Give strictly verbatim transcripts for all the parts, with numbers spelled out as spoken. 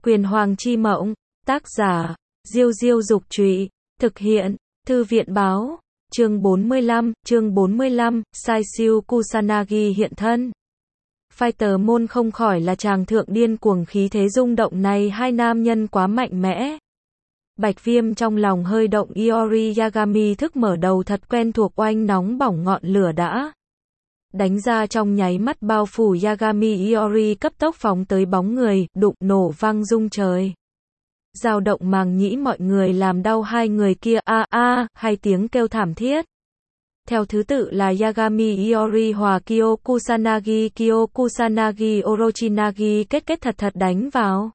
Quyền Hoàng chi mộng, tác giả, Diêu Diêu Dục Trụy, thực hiện, Thư viện Báo, chương bốn mươi lăm, chương bốn mươi lăm, Sai Siêu Kusanagi hiện thân. Fighter môn không khỏi là chàng thượng điên cuồng khí thế rung động này, hai nam nhân quá mạnh mẽ. Bạch Viêm trong lòng hơi động, Iori Yagami thức mở đầu thật quen thuộc, oanh nóng bỏng ngọn lửa đã đánh ra trong nháy mắt bao phủ Yagami. Iori cấp tốc phóng tới bóng người, đụng nổ vang rung trời. Dao động màng nhĩ mọi người, làm đau hai người kia, a a, hai tiếng kêu thảm thiết. Theo thứ tự là Yagami Iori hòa Kyo Kusanagi, Kyo Kusanagi Orochinagi kết kết thật thật đánh vào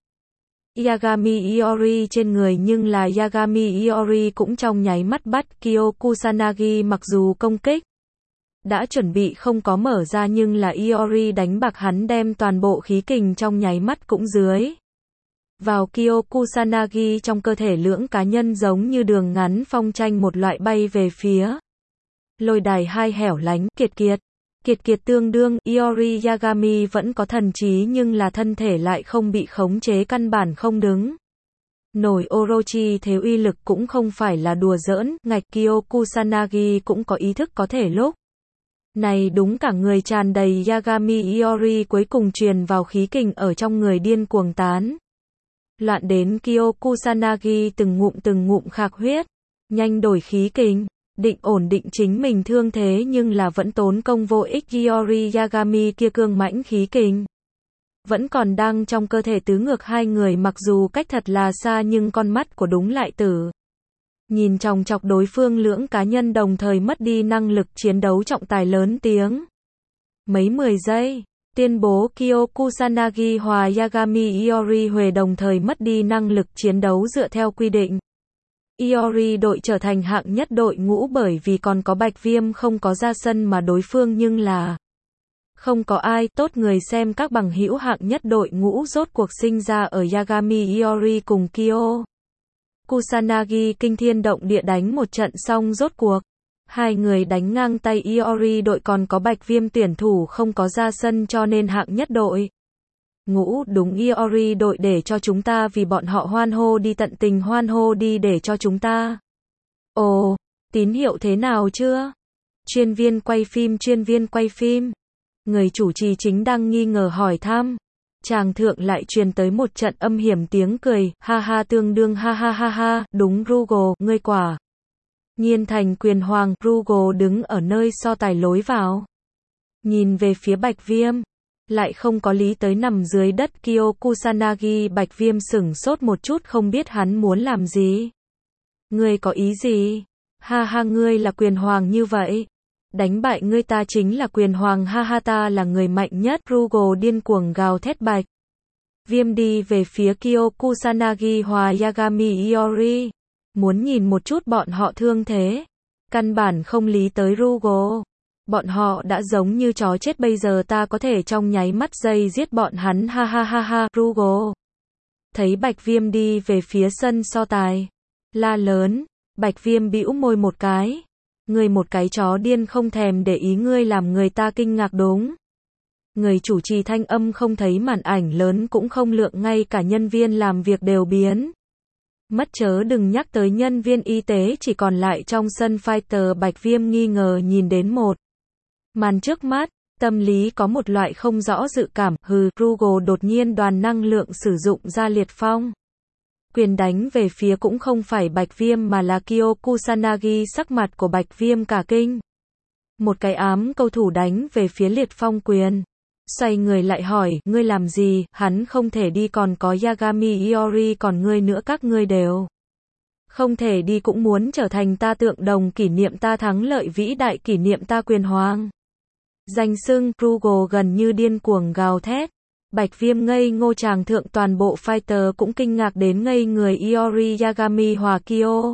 Yagami Iori trên người, nhưng là Yagami Iori cũng trong nháy mắt bắt Kyo Kusanagi. Mặc dù công kích đã chuẩn bị không có mở ra, nhưng là Iori đánh bạc hắn, đem toàn bộ khí kình trong nháy mắt cũng dưới vào Kyo Kusanagi. Trong cơ thể lưỡng cá nhân giống như đường ngắn phong tranh một loại bay về phía lôi đài hai hẻo lánh. Kiệt kiệt, kiệt kiệt tương đương, Iori Yagami vẫn có thần trí nhưng là thân thể lại không bị khống chế, căn bản không đứng nổi. Orochi thế uy lực cũng không phải là đùa giỡn, ngạch Kyo Kusanagi cũng có ý thức, có thể lúc này đúng cả người tràn đầy Yagami Iori cuối cùng truyền vào khí kình ở trong người điên cuồng tán loạn đến Kyo Kusanagi từng ngụm từng ngụm khạc huyết, nhanh đổi khí kình, định ổn định chính mình thương thế, nhưng là vẫn tốn công vô ích. Iori Yagami kia cương mãnh khí kình vẫn còn đang trong cơ thể tứ ngược hai người, mặc dù cách thật là xa nhưng con mắt của đúng lại tử nhìn chòng chọc đối phương. Lưỡng cá nhân đồng thời mất đi năng lực chiến đấu, trọng tài lớn tiếng mấy mười giây tuyên bố Kyo Kusanagi hòa Yagami Iori Huề đồng thời mất đi năng lực chiến đấu. Dựa theo quy định, Iori đội trở thành hạng nhất đội ngũ, bởi vì còn có Bạch Viêm không có ra sân mà đối phương nhưng là không có ai tốt. Người xem, các bằng hữu, hạng nhất đội ngũ rốt cuộc sinh ra ở Yagami Iori cùng Kyo Kusanagi kinh thiên động địa đánh một trận xong, rốt cuộc hai người đánh ngang tay. Iori đội còn có Bạch Viêm tuyển thủ không có ra sân, cho nên hạng nhất đội ngũ đúng Iori đội, để cho chúng ta vì bọn họ hoan hô đi, tận tình hoan hô đi, để cho chúng ta. Ồ, tín hiệu thế nào chưa? Chuyên viên quay phim, chuyên viên quay phim. Người chủ trì chính đang nghi ngờ hỏi thăm. Tràng thượng lại truyền tới một trận âm hiểm tiếng cười, ha ha, tương đương ha ha ha ha, đúng Rugo, ngươi quả nhiên thành quyền hoàng. Rugo đứng ở nơi so tài lối vào, nhìn về phía Bạch Viêm, lại không có lý tới nằm dưới đất Kyo Kusanagi. Bạch Viêm sửng sốt một chút, không biết hắn muốn làm gì. Ngươi có ý gì? Ha ha, ngươi là quyền hoàng như vậy, đánh bại ngươi ta chính là quyền hoàng, ha ha, ta là người mạnh nhất. Rugo điên cuồng gào thét. Bạch Viêm đi về phía Kyo Kusanagi hòa Yagami Iori, muốn nhìn một chút bọn họ thương thế, căn bản không lý tới Rugo. Bọn họ đã giống như chó chết, bây giờ ta có thể trong nháy mắt giây giết bọn hắn, ha ha ha ha. Rugo thấy Bạch Viêm đi về phía sân so tài, la lớn. Bạch Viêm bĩu môi một cái, ngươi một cái chó điên, không thèm để ý ngươi làm người ta kinh ngạc đúng. Người chủ trì thanh âm không thấy màn ảnh lớn cũng không lượng, ngay cả nhân viên làm việc đều biến mất, chớ đừng nhắc tới nhân viên y tế, chỉ còn lại trong sân fighter. Bạch Viêm nghi ngờ nhìn đến một màn trước mắt, tâm lý có một loại không rõ dự cảm. Hừ, Rugo đột nhiên đoàn năng lượng sử dụng ra liệt phong quyền đánh về phía cũng không phải Bạch Viêm mà là Kyo Kusanagi. Sắc mặt của Bạch Viêm cả kinh, một cái ám cầu thủ đánh về phía liệt phong quyền, xoay người lại hỏi, ngươi làm gì? Hắn không thể đi, còn có Yagami Iori, còn ngươi nữa, các ngươi đều không thể đi, cũng muốn trở thành ta tượng đồng kỷ niệm ta thắng lợi vĩ đại, kỷ niệm ta quyền hoàng danh xưng. Rugo gần như điên cuồng gào thét. Bạch Viêm ngây ngô, tràng thượng toàn bộ fighter cũng kinh ngạc đến ngây người. Iori Yagami hòa Kyo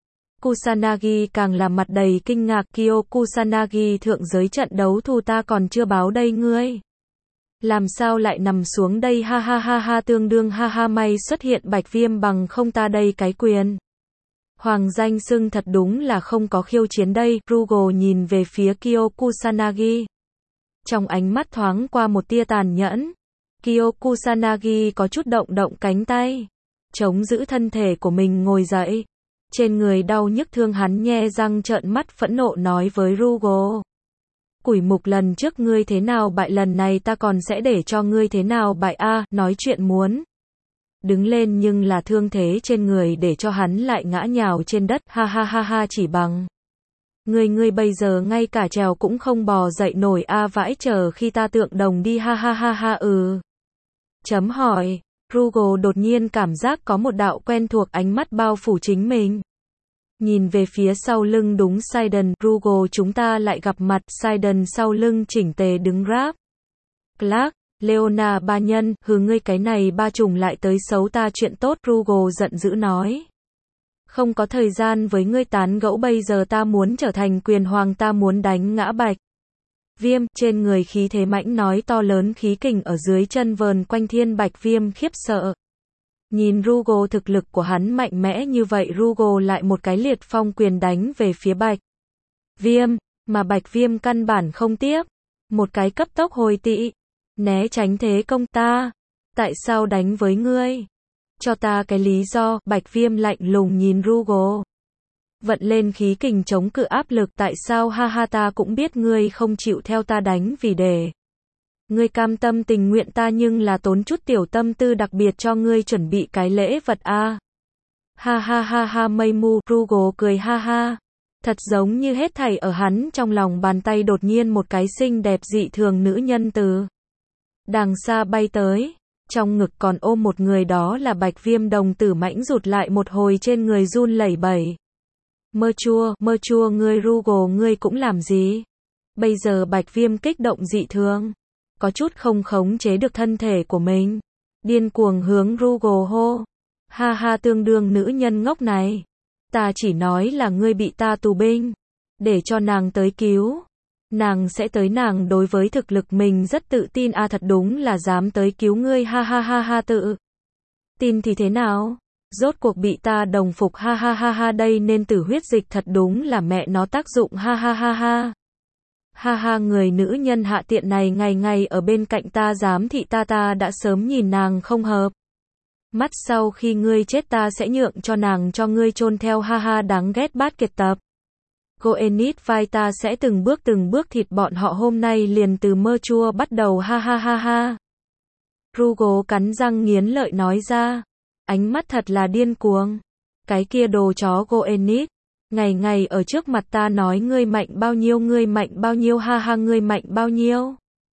Kusanagi càng là mặt đầy kinh ngạc. Kyo Kusanagi, thượng giới trận đấu thu ta còn chưa báo đây, ngươi làm sao lại nằm xuống đây? Ha ha ha ha, tương đương ha ha, may xuất hiện Bạch Viêm, bằng không ta đây cái quyền hoàng danh xưng thật đúng là không có khiêu chiến đây. Rugo nhìn về phía Kyo Kusanagi, trong ánh mắt thoáng qua một tia tàn nhẫn. Kyo Kusanagi có chút động động cánh tay, chống giữ thân thể của mình ngồi dậy. Trên người đau nhức thương hắn nhe răng trợn mắt phẫn nộ nói với Rugo. Quỷ mục lần trước ngươi thế nào bại lần này ta còn sẽ để cho ngươi thế nào bại a à, nói chuyện muốn đứng lên nhưng là thương thế trên người để cho hắn lại ngã nhào trên đất ha ha ha ha chỉ bằng. Ngươi ngươi bây giờ ngay cả trèo cũng không bò dậy nổi a à, vãi chờ khi ta tượng đồng đi ha ha ha ha ừ. Chấm hỏi, Rugo đột nhiên cảm giác có một đạo quen thuộc ánh mắt bao phủ chính mình. Nhìn về phía sau lưng đúng Sidon, Rugo chúng ta lại gặp mặt, Sidon sau lưng chỉnh tề đứng ráp. Clark, Leona ba nhân, hừ ngươi cái này ba trùng lại tới xấu ta chuyện tốt, Rugo giận dữ nói. Không có thời gian với ngươi tán gẫu bây giờ ta muốn trở thành quyền hoàng ta muốn đánh ngã Bạch Viêm, trên người khí thế mãnh nói to lớn khí kình ở dưới chân vờn quanh thiên Bạch Viêm khiếp sợ. Nhìn Rugo thực lực của hắn mạnh mẽ như vậy Rugo lại một cái liệt phong quyền đánh về phía Bạch Viêm, mà Bạch Viêm căn bản không tiếp. Một cái cấp tốc hồi tị, né tránh thế công ta. Tại sao đánh với ngươi? Cho ta cái lý do, Bạch Viêm lạnh lùng nhìn Rugo. Vận lên khí kình chống cự áp lực tại sao ha ha ta cũng biết ngươi không chịu theo ta đánh vì để. Ngươi cam tâm tình nguyện ta nhưng là tốn chút tiểu tâm tư đặc biệt cho ngươi chuẩn bị cái lễ vật a. À. Ha ha ha ha mây mu, Rugo cười ha ha. Thật giống như hết thảy ở hắn trong lòng bàn tay đột nhiên một cái xinh đẹp dị thường nữ nhân từ đằng xa bay tới. Trong ngực còn ôm một người đó là Bạch Viêm đồng tử mãnh rụt lại một hồi trên người run lẩy bẩy. Mơ chua, mơ chua ngươi Rugo ngươi cũng làm gì? Bây giờ Bạch Viêm kích động dị thường. Có chút không khống chế được thân thể của mình. Điên cuồng hướng Rugo hô. Ha ha tương đương nữ nhân ngốc này. Ta chỉ nói là ngươi bị ta tù binh. Để cho nàng tới cứu. Nàng sẽ tới nàng đối với thực lực mình rất tự tin a à, thật đúng là dám tới cứu ngươi ha ha ha ha tự. Tin thì thế nào? Rốt cuộc bị ta đồng phục ha ha ha ha đây nên tử huyết dịch thật đúng là mẹ nó tác dụng ha ha ha ha. Ha ha người nữ nhân hạ tiện này ngày ngày ở bên cạnh ta giám thị ta ta đã sớm nhìn nàng không hợp. Mắt sau khi ngươi chết ta sẽ nhượng cho nàng cho ngươi chôn theo ha ha đáng ghét bát kiệt tập. Goenit vai ta sẽ từng bước từng bước thịt bọn họ hôm nay liền từ mơ chua bắt đầu ha ha ha ha. Rugo cắn răng nghiến lợi nói ra. Ánh mắt thật là điên cuồng. Cái kia đồ chó Goenit. Ngày ngày ở trước mặt ta nói ngươi mạnh bao nhiêu ngươi mạnh bao nhiêu ha ha ngươi mạnh bao nhiêu.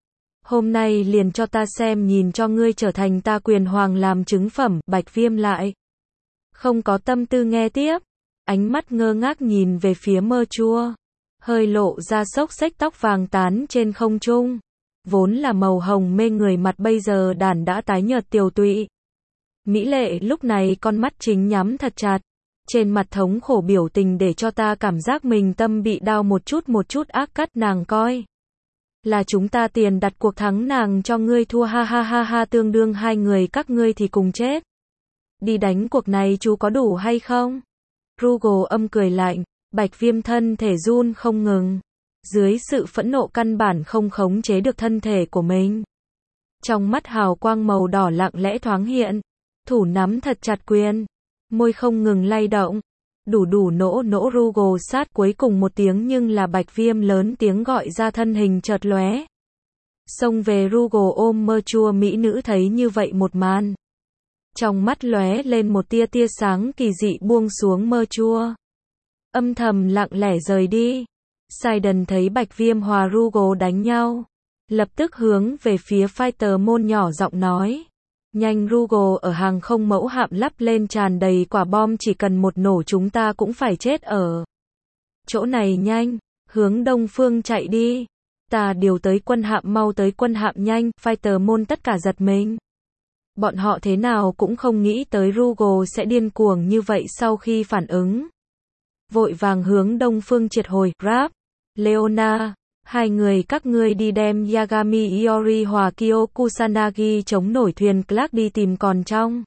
Hôm nay liền cho ta xem nhìn cho ngươi trở thành ta quyền hoàng làm chứng phẩm. Bạch Viêm lại không có tâm tư nghe tiếp. Ánh mắt ngơ ngác nhìn về phía mơ chua. Hơi lộ ra xốc xếch tóc vàng tán trên không trung. Vốn là màu hồng mê người mặt bây giờ đàn đã tái nhợt tiều tụy. Mỹ lệ lúc này con mắt chính nhắm thật chặt. Trên mặt thống khổ biểu tình để cho ta cảm giác mình tâm bị đau một chút một chút ác cắt nàng coi. Là chúng ta tiền đặt cuộc thắng nàng cho ngươi thua ha ha ha ha tương đương hai người các ngươi thì cùng chết. Đi đánh cuộc này chú có đủ hay không? Rugo âm cười lạnh, Bạch Viêm thân thể run không ngừng. Dưới sự phẫn nộ căn bản không khống chế được thân thể của mình. Trong mắt hào quang màu đỏ lặng lẽ thoáng hiện. Thủ nắm thật chặt quyền. Môi không ngừng lay động. Đủ đủ nỗ nỗ Rugo sát cuối cùng một tiếng nhưng là Bạch Viêm lớn tiếng gọi ra thân hình chợt lóe. Xông về Rugo ôm mơ chua mỹ nữ thấy như vậy một màn. Trong mắt lóe lên một tia tia sáng kỳ dị buông xuống mơ chua. Âm thầm lặng lẽ rời đi. Sidon thấy Bạch Viêm hòa Rugo đánh nhau. Lập tức hướng về phía fighter môn nhỏ giọng nói. Nhanh Rugo ở hàng không mẫu hạm lắp lên tràn đầy quả bom chỉ cần một nổ chúng ta cũng phải chết ở chỗ này nhanh. Hướng đông phương chạy đi. Ta điều tới quân hạm mau tới quân hạm nhanh. Fighter môn tất cả giật mình. Bọn họ thế nào cũng không nghĩ tới Rugo sẽ điên cuồng như vậy sau khi phản ứng. Vội vàng hướng đông phương triệt hồi, Rap, Leona, hai người các ngươi đi đem Yagami Iori hòa Kyo Kusanagi chống nổi thuyền Clark đi tìm còn trong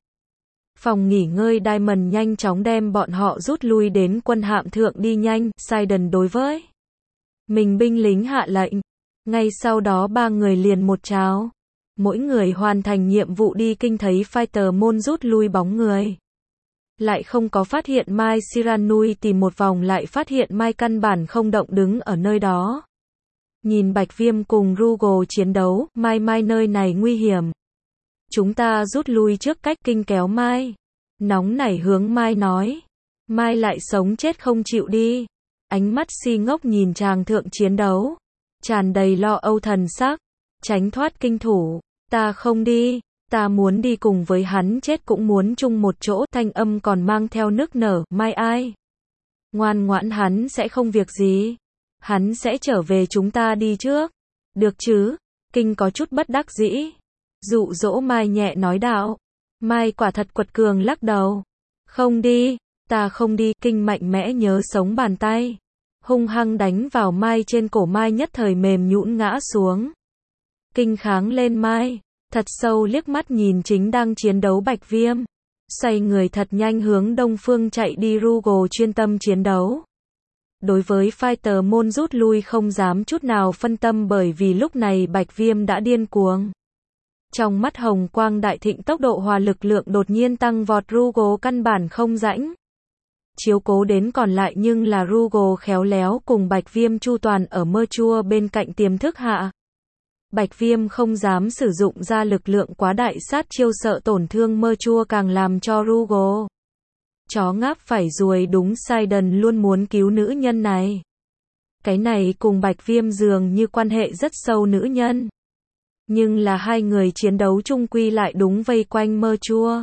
phòng nghỉ ngơi Diamond nhanh chóng đem bọn họ rút lui đến quân hạm thượng đi nhanh, Sidon đối với mình binh lính hạ lệnh. Ngay sau đó ba người liền một tráo Mỗi người hoàn thành nhiệm vụ đi kinh thấy fighter môn rút lui bóng người. Lại không có phát hiện Mai Shiranui, tìm một vòng lại phát hiện Mai căn bản không động đứng ở nơi đó. Nhìn Bạch Viêm cùng Rugo chiến đấu, Mai Mai nơi này nguy hiểm. Chúng ta rút lui trước, cách kinh kéo Mai. Nóng nảy hướng Mai nói. Mai lại sống chết không chịu đi. Ánh mắt si ngốc nhìn chàng thượng chiến đấu. Tràn đầy lo âu thần sắc. Tránh thoát kinh thủ. Ta không đi. Ta muốn đi cùng với hắn, chết cũng muốn chung một chỗ. Thanh âm còn mang theo nức nở. Mai ai? Ngoan ngoãn, hắn sẽ không việc gì. Hắn sẽ trở về, chúng ta đi trước. Được chứ? Kinh có chút bất đắc dĩ. Dụ dỗ Mai nhẹ nói đạo. Mai quả thật quật cường lắc đầu. Không đi, ta không đi. Kinh mạnh mẽ nhớ sống bàn tay. Hung hăng đánh vào Mai trên cổ. Mai nhất thời mềm nhũn ngã xuống. Kinh kháng lên Mai. Thật sâu liếc mắt nhìn chính đang chiến đấu Bạch Viêm. Xoay người thật nhanh hướng đông phương chạy đi. Rugo chuyên tâm chiến đấu. Đối với fighter môn rút lui không dám chút nào phân tâm, bởi vì lúc này Bạch Viêm đã điên cuồng. Trong mắt hồng quang đại thịnh, tốc độ hòa lực lượng đột nhiên tăng vọt. Rugo căn bản không rãnh chiếu cố đến còn lại, nhưng là Rugo khéo léo cùng Bạch Viêm chu toàn ở mơ chua bên cạnh tiềm thức hạ. Bạch Viêm không dám sử dụng ra lực lượng quá đại, sát chiêu sợ tổn thương mơ chua, càng làm cho Rugo chó ngáp phải ruồi. Đúng, Sidon luôn muốn cứu nữ nhân này. Cái này cùng Bạch Viêm dường như quan hệ rất sâu nữ nhân. Nhưng là hai người chiến đấu chung quy lại đúng vây quanh mơ chua.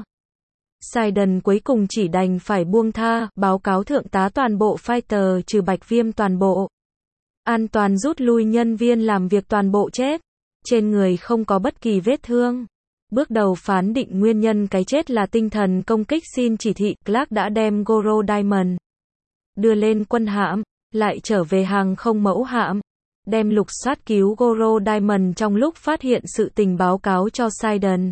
Sidon cuối cùng chỉ đành phải buông tha, báo cáo thượng tá toàn bộ fighter trừ Bạch Viêm toàn bộ an toàn rút lui, nhân viên làm việc toàn bộ chết. Trên người không có bất kỳ vết thương. Bước đầu phán định nguyên nhân cái chết là tinh thần công kích. Xin chỉ thị, Clark đã đem Goro Diamond đưa lên quân hạm, lại trở về hàng không mẫu hạm, đem lục soát cứu Goro Diamond trong lúc phát hiện sự tình báo cáo cho Sidon.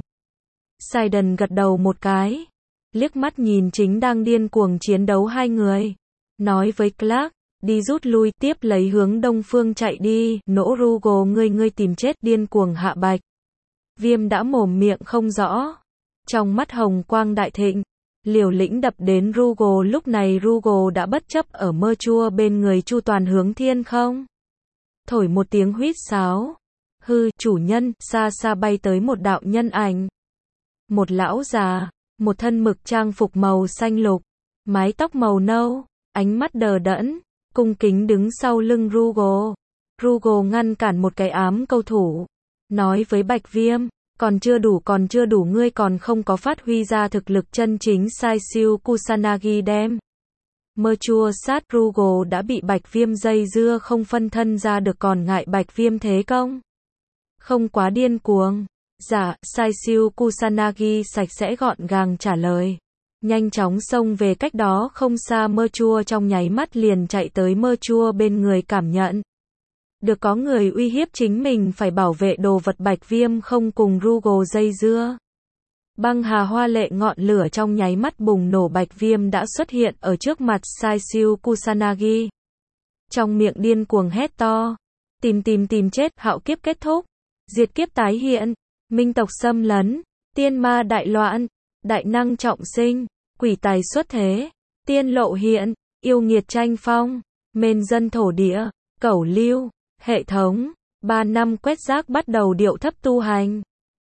Sidon gật đầu một cái, liếc mắt nhìn chính đang điên cuồng chiến đấu hai người, nói với Clark, đi rút lui, tiếp lấy hướng đông phương chạy đi. Nỗ Rugo, ngươi ngươi tìm chết. Điên cuồng hạ Bạch Viêm đã mồm miệng không rõ. Trong mắt hồng quang đại thịnh, liều lĩnh đập đến Rugo. Lúc này Rugo đã bất chấp ở mơ chua bên người chu toàn hướng thiên không. Thổi một tiếng huýt sáo. Hư, chủ nhân, xa xa bay tới một đạo nhân ảnh. Một lão già, một thân mực trang phục màu xanh lục, mái tóc màu nâu, ánh mắt đờ đẫn, cung kính đứng sau lưng Rugo. Rugo ngăn cản một cái ám câu thủ, nói với Bạch Viêm, còn chưa đủ, còn chưa đủ, ngươi còn không có phát huy ra thực lực chân chính. Saisyu Kusanagi đem mơ chua sát. Rugo đã bị Bạch Viêm dây dưa không phân thân ra được, còn ngại Bạch Viêm thế công không quá điên cuồng. Dạ, Saisyu Kusanagi sạch sẽ gọn gàng trả lời. Nhanh chóng xông về cách đó không xa mơ chua, trong nháy mắt liền chạy tới mơ chua bên người, cảm nhận được có người uy hiếp chính mình, phải bảo vệ đồ vật. Bạch Viêm không cùng Rugo dây dưa. Băng hà hoa lệ ngọn lửa trong nháy mắt bùng nổ. Bạch Viêm đã xuất hiện ở trước mặt Saisyu Kusanagi. Trong miệng điên cuồng hét to. Tìm tìm tìm chết, hạo kiếp kết thúc. Diệt kiếp tái hiện. Minh tộc xâm lấn. Tiên ma đại loạn. Đại năng trọng sinh. Quỷ tài xuất thế. Tiên lộ hiện. Yêu nghiệt tranh phong. Mên dân thổ địa. Cẩu lưu. Hệ thống. Ba năm quét rác bắt đầu điệu thấp tu hành.